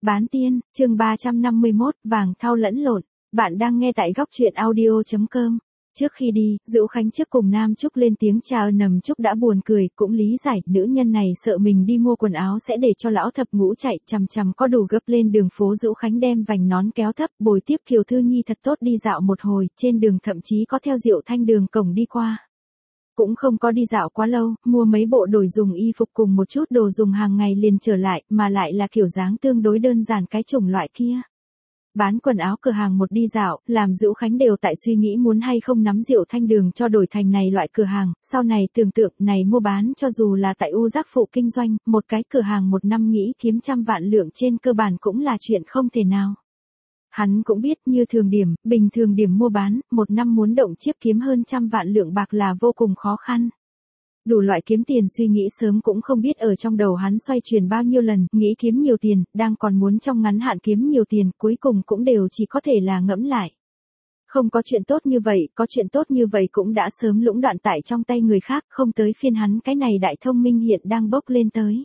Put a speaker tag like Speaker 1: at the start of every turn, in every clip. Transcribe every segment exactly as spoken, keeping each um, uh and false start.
Speaker 1: Bán tiên, chương ba trăm năm mươi mốt, vàng thau lẫn lộn. Bạn đang nghe tại góc truyện audio chấm com. Trước khi đi, Dữu Khánh trước cùng Nam Trúc lên tiếng chào nầm Trúc đã buồn cười, cũng lý giải, nữ nhân này sợ mình đi mua quần áo sẽ để cho lão thập ngũ chạy, chằm chằm có đủ gấp lên đường phố. Dữu Khánh đem vành nón kéo thấp, bồi tiếp Kiều Thư Nhi thật tốt đi dạo một hồi, trên đường thậm chí có theo Diệu Thanh đường cổng đi qua. Cũng không có đi dạo quá lâu, mua mấy bộ đồ dùng y phục cùng một chút đồ dùng hàng ngày liền trở lại, mà lại là kiểu dáng tương đối đơn giản cái chủng loại kia. Bán quần áo cửa hàng một đi dạo, làm Dữu Khánh đều tại suy nghĩ muốn hay không nắm Diệu Thanh đường cho đổi thành này loại cửa hàng, sau này tưởng tượng này mua bán cho dù là tại U Giác Phụ kinh doanh, một cái cửa hàng một năm nghĩ kiếm trăm vạn lượng trên cơ bản cũng là chuyện không thể nào. Hắn cũng biết như thường điểm, bình thường điểm mua bán, một năm muốn động chiếc kiếm hơn trăm vạn lượng bạc là vô cùng khó khăn. Đủ loại kiếm tiền suy nghĩ sớm cũng không biết ở trong đầu hắn xoay chuyển bao nhiêu lần, nghĩ kiếm nhiều tiền, đang còn muốn trong ngắn hạn kiếm nhiều tiền, cuối cùng cũng đều chỉ có thể là ngẫm lại. Không có chuyện tốt như vậy, có chuyện tốt như vậy cũng đã sớm lũng đoạn tại trong tay người khác, không tới phiên hắn cái này đại thông minh hiện đang bốc lên tới.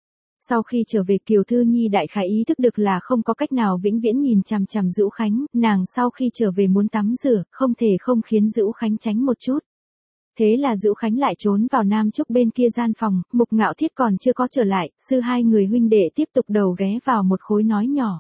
Speaker 1: Sau khi trở về Kiều Thư Nhi đại khái ý thức được là không có cách nào vĩnh viễn nhìn chằm chằm Dữu Khánh, nàng sau khi trở về muốn tắm rửa, không thể không khiến Dữu Khánh tránh một chút. Thế là Dữu Khánh lại trốn vào Nam Trúc bên kia gian phòng, Mục Ngạo Thiết còn chưa có trở lại, sư hai người huynh đệ tiếp tục đầu ghé vào một khối nói nhỏ.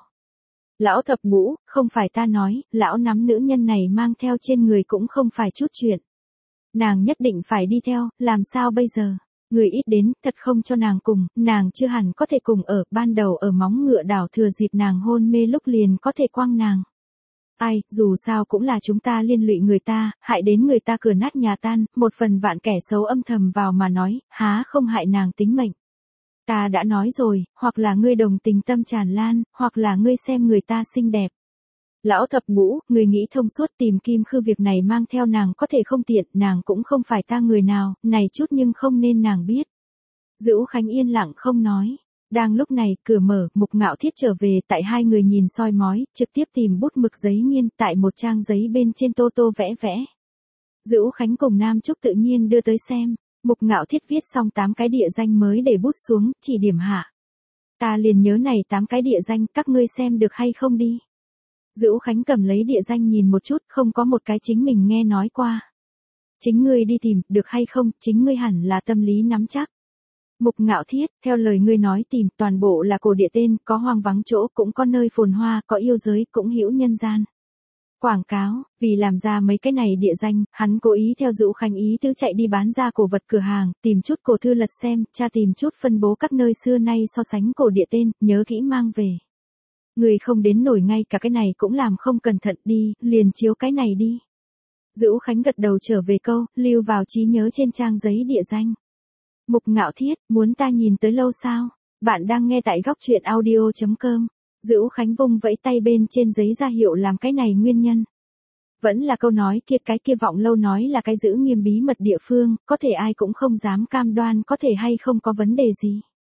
Speaker 1: Lão thập ngũ, không phải ta nói, lão nắm nữ nhân này mang theo trên người cũng không phải chút chuyện. Nàng nhất định phải đi theo, làm sao bây giờ? Người ít đến, thật không cho nàng cùng, nàng chưa hẳn có thể cùng ở, ban đầu ở móng ngựa đảo thừa dịp nàng hôn mê lúc liền có thể quăng nàng. Ai, dù sao cũng là chúng ta liên lụy người ta, hại đến người ta cửa nát nhà tan, một phần vạn kẻ xấu âm thầm vào mà nói, há không hại nàng tính mệnh. Ta đã nói rồi, hoặc là ngươi đồng tình tâm tràn lan, hoặc là ngươi xem người ta xinh đẹp. Lão thập ngũ, người nghĩ thông suốt tìm Kim Khư việc này mang theo nàng có thể không tiện, nàng cũng không phải ta người nào, này chút nhưng không nên nàng biết. Dữu Khánh yên lặng không nói. Đang lúc này, cửa mở, Mục Ngạo Thiết trở về, tại hai người nhìn soi mói, trực tiếp tìm bút mực giấy nghiên, tại một trang giấy bên trên tô tô vẽ vẽ. Dữu Khánh cùng Nam Trúc tự nhiên đưa tới xem, Mục Ngạo Thiết viết xong tám cái địa danh mới để bút xuống, chỉ điểm hạ. Ta liền nhớ này tám cái địa danh, các ngươi xem được hay không đi. Dữu Khánh cầm lấy địa danh nhìn một chút, không có một cái chính mình nghe nói qua. Chính ngươi đi tìm, được hay không, chính ngươi hẳn là tâm lý nắm chắc. Mục Ngạo Thiết, theo lời ngươi nói tìm, toàn bộ là cổ địa tên, có hoang vắng chỗ, cũng có nơi phồn hoa, có yêu giới, cũng hữu nhân gian. Quảng cáo, vì làm ra mấy cái này địa danh, hắn cố ý theo Dữu Khánh ý tứ chạy đi bán ra cổ vật cửa hàng, tìm chút cổ thư lật xem, tra tìm chút phân bố các nơi xưa nay so sánh cổ địa tên, nhớ kỹ mang về. Người không đến nổi ngay cả cái này cũng làm không cẩn thận đi, liền chiếu cái này đi. Dữu Khánh gật đầu trở về câu, lưu vào trí nhớ trên trang giấy địa danh. Mục Ngạo Thiết, muốn ta nhìn tới lâu sao? Bạn đang nghe tại góc truyện audio chấm com. Dữu Khánh vung vẫy tay bên trên giấy ra hiệu làm cái này nguyên nhân. Vẫn là câu nói kia, cái kia vọng lâu nói là cái giữ nghiêm bí mật địa phương, có thể ai cũng không dám cam đoan có thể hay không có vấn đề gì.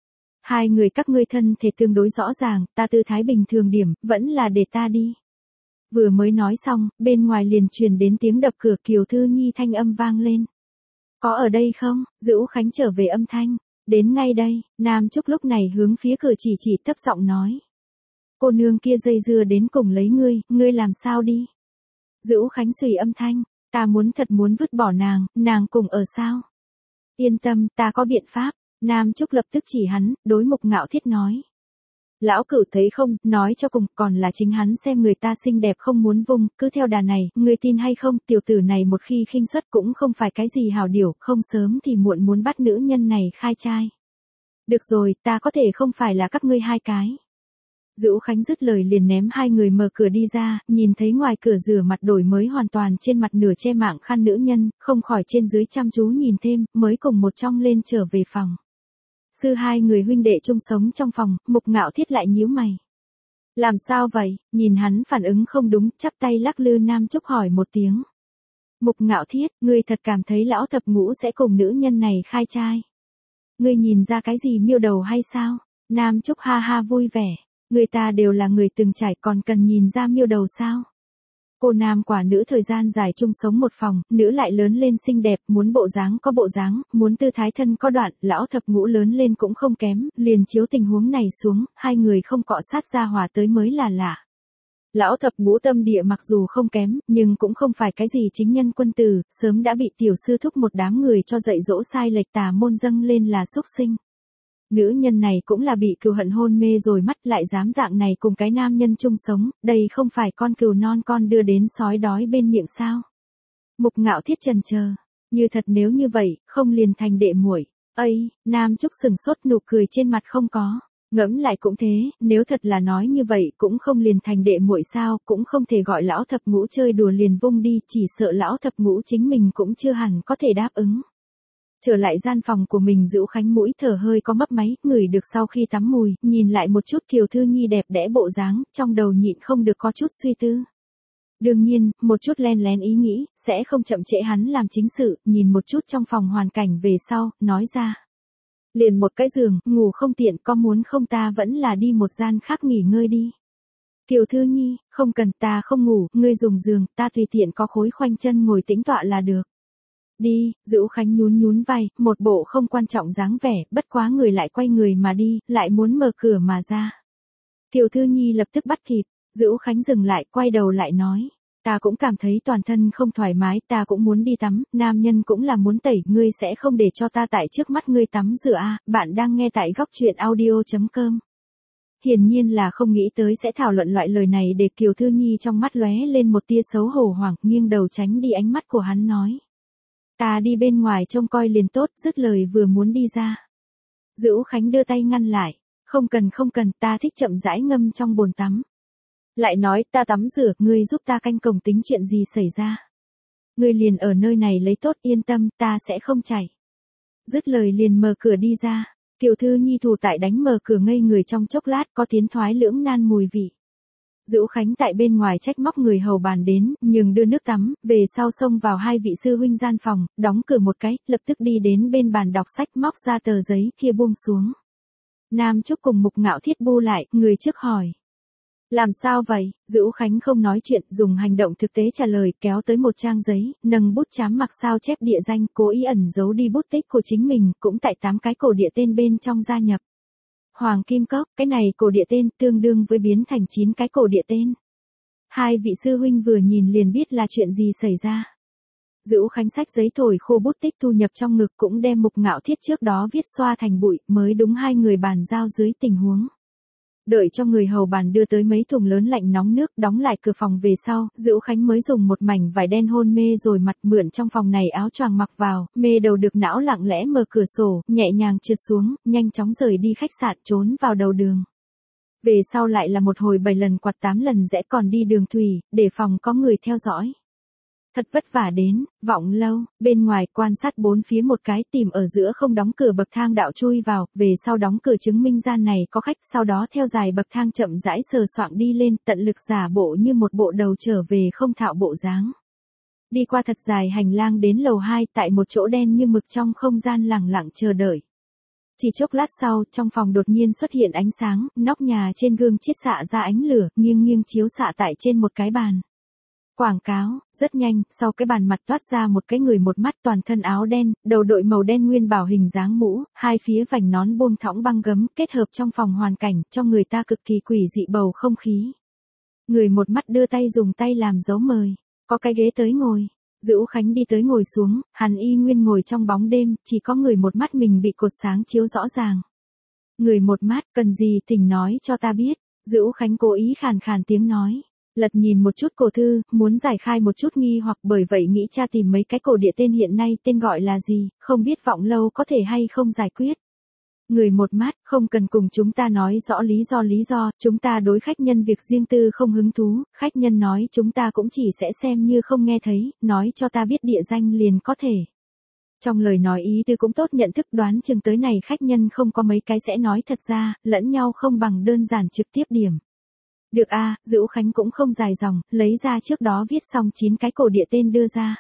Speaker 1: Hai người các ngươi thân thể tương đối rõ ràng, ta tư thái bình thường điểm, vẫn là để ta đi. Vừa mới nói xong, bên ngoài liền truyền đến tiếng đập cửa, Kiều Thư Nhi thanh âm vang lên. Có ở đây không? Dữu Khánh trở về âm thanh. Đến ngay đây, Nam Trúc lúc này hướng phía cửa chỉ chỉ thấp giọng nói. Cô nương kia dây dưa đến cùng lấy ngươi, ngươi làm sao đi? Dữu Khánh xùy âm thanh, ta muốn thật muốn vứt bỏ nàng, nàng cùng ở sao? Yên tâm, ta có biện pháp. Nam Trúc lập tức chỉ hắn, đối Mục Ngạo Thiết nói. Lão Cửu thấy không, nói cho cùng, còn là chính hắn xem người ta xinh đẹp không muốn vung, cứ theo đà này, ngươi tin hay không, tiểu tử này một khi khinh suất cũng không phải cái gì hảo điểu, không sớm thì muộn muốn bắt nữ nhân này khai trai. Được rồi, ta có thể không phải là các ngươi hai cái. Dữu Khánh dứt lời liền ném hai người mở cửa đi ra, nhìn thấy ngoài cửa rửa mặt đổi mới hoàn toàn trên mặt nửa che mạng khăn nữ nhân, không khỏi trên dưới chăm chú nhìn thêm, mới cùng một trong lên trở về phòng. Sư hai người huynh đệ chung sống trong phòng, Mục Ngạo Thiết lại nhíu mày. Làm sao vậy? Nhìn hắn phản ứng không đúng, chắp tay lắc lư. Nam Trúc hỏi một tiếng. Mục Ngạo Thiết, ngươi thật cảm thấy lão thập ngũ sẽ cùng nữ nhân này khai trai? Ngươi nhìn ra cái gì miêu đầu hay sao? Nam Trúc ha ha vui vẻ. Người ta đều là người từng trải, còn cần nhìn ra miêu đầu sao? cô nam quả nữ thời gian dài chung sống một phòng, nữ lại lớn lên xinh đẹp, muốn bộ dáng có bộ dáng, muốn tư thái thân có đoạn, lão thập ngũ lớn lên cũng không kém, liền chiếu tình huống này xuống, hai người không cọ sát ra hòa tới mới là lạ. Lão thập ngũ tâm địa mặc dù không kém, nhưng cũng không phải cái gì chính nhân quân tử, sớm đã bị tiểu sư thúc một đám người cho dạy dỗ sai lệch tà môn dâng lên là xúc sinh. Nữ nhân này cũng là bị cừu hận hôn mê rồi mắt lại dám dạng này cùng cái nam nhân chung sống, đây không phải con cừu non con đưa đến sói đói bên miệng sao. Mục Ngạo Thiết trần chờ, như thật nếu như vậy, không liền thành đệ muội. Ây, Nam Trúc sừng sốt nụ cười trên mặt không có. Ngẫm lại cũng thế, nếu thật là nói như vậy cũng không liền thành đệ muội sao, cũng không thể gọi lão thập ngũ chơi đùa liền vung đi, chỉ sợ lão thập ngũ chính mình cũng chưa hẳn có thể đáp ứng. Trở lại gian phòng của mình Dữu Khánh mũi thở hơi có mấp máy, ngửi được sau khi tắm mùi, nhìn lại một chút Kiều Thư Nhi đẹp đẽ bộ dáng, trong đầu nhịn không được có chút suy tư. Đương nhiên, một chút len lén ý nghĩ, sẽ không chậm trễ hắn làm chính sự, nhìn một chút trong phòng hoàn cảnh về sau, nói ra. Liền một cái giường, ngủ không tiện, có muốn không ta vẫn là đi một gian khác nghỉ ngơi đi. Kiều Thư Nhi, không cần, ta không ngủ, ngươi dùng giường, ta tùy tiện có khối khoanh chân ngồi tĩnh tọa là được. Đi, Dữu Khánh nhún nhún vai, một bộ không quan trọng dáng vẻ, bất quá người lại quay người mà đi, lại muốn mở cửa mà ra. Kiều Thư Nhi lập tức bắt kịp, Dữu Khánh dừng lại, quay đầu lại nói. Ta cũng cảm thấy toàn thân không thoải mái, ta cũng muốn đi tắm, nam nhân cũng là muốn tẩy, ngươi sẽ không để cho ta tại trước mắt ngươi tắm rửa à, bạn đang nghe tại góc truyện audio.com. Hiển nhiên là không nghĩ tới sẽ thảo luận loại lời này để Kiều Thư Nhi trong mắt lóe lên một tia xấu hổ hoảng, nghiêng đầu tránh đi ánh mắt của hắn nói. Ta đi bên ngoài trông coi liền tốt, dứt lời vừa muốn đi ra. Dữu Khánh đưa tay ngăn lại, không cần không cần, ta thích chậm rãi ngâm trong bồn tắm. Lại nói, ta tắm rửa, ngươi giúp ta canh cổng tính chuyện gì xảy ra. Ngươi liền ở nơi này lấy tốt, yên tâm, ta sẽ không chảy. Dứt lời liền mở cửa đi ra, Kiều Thư Nhi thủ tại đánh mở cửa ngây người trong chốc lát có tiến thoái lưỡng nan mùi vị. Dữu Khánh tại bên ngoài trách móc người hầu bàn đến, nhưng đưa nước tắm, về sau xông vào hai vị sư huynh gian phòng, đóng cửa một cái, lập tức đi đến bên bàn đọc sách móc ra tờ giấy kia buông xuống. Nam Trúc cùng Mục Ngạo Thiết bu lại, người trước hỏi. Làm sao vậy? Dữu Khánh không nói chuyện, dùng hành động thực tế trả lời, kéo tới một trang giấy, nâng bút chám mặc sao chép địa danh, cố ý ẩn giấu đi bút tích của chính mình, cũng tại tám cái cổ địa tên bên trong gia nhập. Hoàng Kim Cốc, cái này cổ địa tên tương đương với biến thành chín cái cổ địa tên. Hai vị sư huynh vừa nhìn liền biết là chuyện gì xảy ra. Dữu Khánh sách giấy thổi khô bút tích thu nhập trong ngực cũng đem Mục Ngạo Thiết trước đó viết xoa thành bụi, mới đúng hai người bàn giao dưới tình huống. Đợi cho người hầu bàn đưa tới mấy thùng lớn lạnh nóng nước, đóng lại cửa phòng về sau, Dữu Khánh mới dùng một mảnh vải đen hôn mê rồi mặt mượn trong phòng này áo choàng mặc vào, mê đầu được não lặng lẽ mở cửa sổ, nhẹ nhàng trượt xuống, nhanh chóng rời đi khách sạn trốn vào đầu đường. Về sau lại là một hồi bảy lần quạt tám lần rẽ còn đi đường thủy, để phòng có người theo dõi. Thật vất vả đến, Vọng Lâu, bên ngoài quan sát bốn phía một cái tìm ở giữa không đóng cửa bậc thang đạo chui vào, về sau đóng cửa chứng minh gian này có khách, sau đó theo dài bậc thang chậm rãi sờ soạng đi lên, tận lực giả bộ như một bộ đầu trở về không thạo bộ dáng. Đi qua thật dài hành lang đến lầu hai, tại một chỗ đen như mực trong không gian lặng lặng chờ đợi. Chỉ chốc lát sau, trong phòng đột nhiên xuất hiện ánh sáng, nóc nhà trên gương chiết xạ ra ánh lửa, nghiêng nghiêng chiếu xạ tại trên một cái bàn. Quảng cáo, rất nhanh, sau cái bàn mặt toát ra một cái người một mắt toàn thân áo đen, đầu đội màu đen nguyên bảo hình dáng mũ, hai phía vành nón buông thõng băng gấm, kết hợp trong phòng hoàn cảnh, cho người ta cực kỳ quỷ dị bầu không khí. Người một mắt đưa tay dùng tay làm dấu mời, có cái ghế tới ngồi. Dữu Khánh đi tới ngồi xuống, hắn y nguyên ngồi trong bóng đêm, chỉ có người một mắt mình bị cột sáng chiếu rõ ràng. Người một mắt, cần gì thỉnh nói cho ta biết, Dữu Khánh cố ý khàn khàn tiếng nói. Lật nhìn một chút cổ thư, muốn giải khai một chút nghi hoặc bởi vậy nghĩ tra tìm mấy cái cổ địa tên hiện nay tên gọi là gì, không biết Vọng Lâu có thể hay không giải quyết. Người một mắt, không cần cùng chúng ta nói rõ lý do lý do, chúng ta đối khách nhân việc riêng tư không hứng thú, khách nhân nói chúng ta cũng chỉ sẽ xem như không nghe thấy, nói cho ta biết địa danh liền có thể. Trong lời nói ý tư cũng tốt nhận thức đoán chừng tới này khách nhân không có mấy cái sẽ nói thật ra, lẫn nhau không bằng đơn giản trực tiếp điểm. Được a, à, Dữu Khánh cũng không dài dòng, lấy ra trước đó viết xong chín cái cổ địa tên đưa ra.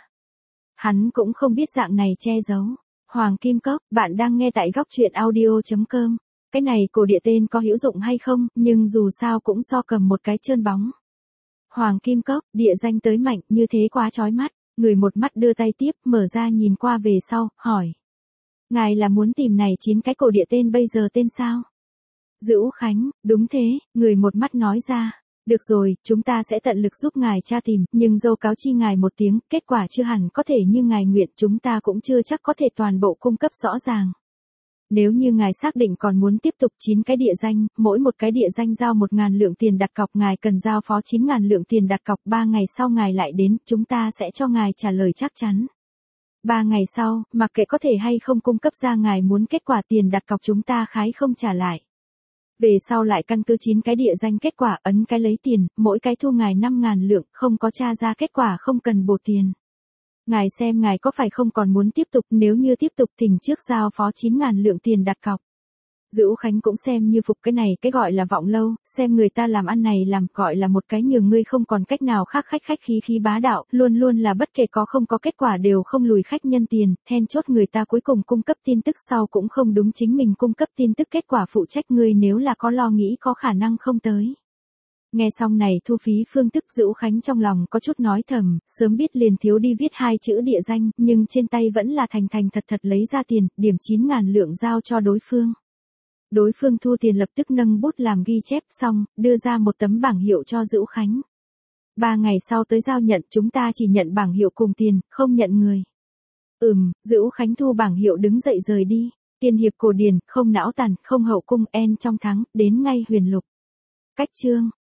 Speaker 1: Hắn cũng không biết dạng này che giấu. Hoàng Kim Cốc, bạn đang nghe tại góc truyện audio.com. Cái này cổ địa tên có hữu dụng hay không, nhưng dù sao cũng so cầm một cái trơn bóng. Hoàng kim cốc, địa danh tới mạnh như thế quá chói mắt. Người một mắt đưa tay tiếp, mở ra nhìn qua về sau, hỏi. Ngài là muốn tìm này chín cái cổ địa tên bây giờ tên sao? Dữ Khánh, đúng thế, người một mắt nói ra. Được rồi, chúng ta sẽ tận lực giúp ngài tra tìm, nhưng dâu cáo chi ngài một tiếng, kết quả chưa hẳn có thể như ngài nguyện, chúng ta cũng chưa chắc có thể toàn bộ cung cấp rõ ràng. Nếu như ngài xác định còn muốn tiếp tục chín cái địa danh, mỗi một cái địa danh giao một ngàn lượng tiền đặt cọc, ngài cần giao phó chín ngàn lượng tiền đặt cọc, ba ngày sau ngài lại đến, chúng ta sẽ cho ngài trả lời chắc chắn. Ba ngày sau, mặc kệ có thể hay không cung cấp ra ngài muốn kết quả tiền đặt cọc chúng ta khái không trả lại. Về sau lại căn cứ chín cái địa danh kết quả ấn cái lấy tiền, mỗi cái thu ngài năm ngàn lượng, không có tra ra kết quả không cần bổ tiền. Ngài xem ngài có phải không còn muốn tiếp tục, nếu như tiếp tục thỉnh trước giao phó chín ngàn lượng tiền đặt cọc. Dữ Khánh cũng xem như phục cái này, cái gọi là vọng lâu, xem người ta làm ăn này làm gọi là một cái nhường ngươi không còn cách nào khác, khách khách khí khí bá đạo, luôn luôn là bất kể có không có kết quả đều không lùi khách nhân tiền, then chốt người ta cuối cùng cung cấp tin tức sau cũng không đúng chính mình cung cấp tin tức kết quả phụ trách, ngươi nếu là có lo nghĩ có khả năng không tới. Nghe xong này thu phí phương thức, Dữ Khánh trong lòng có chút nói thầm, sớm biết liền thiếu đi viết hai chữ địa danh, nhưng trên tay vẫn là thành thành thật thật lấy ra tiền, điểm chín ngàn lượng giao cho đối phương. Đối phương thu tiền lập tức nâng bút làm ghi chép xong, đưa ra một tấm bảng hiệu cho Dữ Khánh. Ba ngày sau tới giao nhận, chúng ta chỉ nhận bảng hiệu cùng tiền, không nhận người. Ừm, Dữ Khánh thu bảng hiệu đứng dậy rời đi. Tiên hiệp cổ điển, không não tàn, không hậu cung, en trong thắng, đến ngay huyền lục. Cách chương.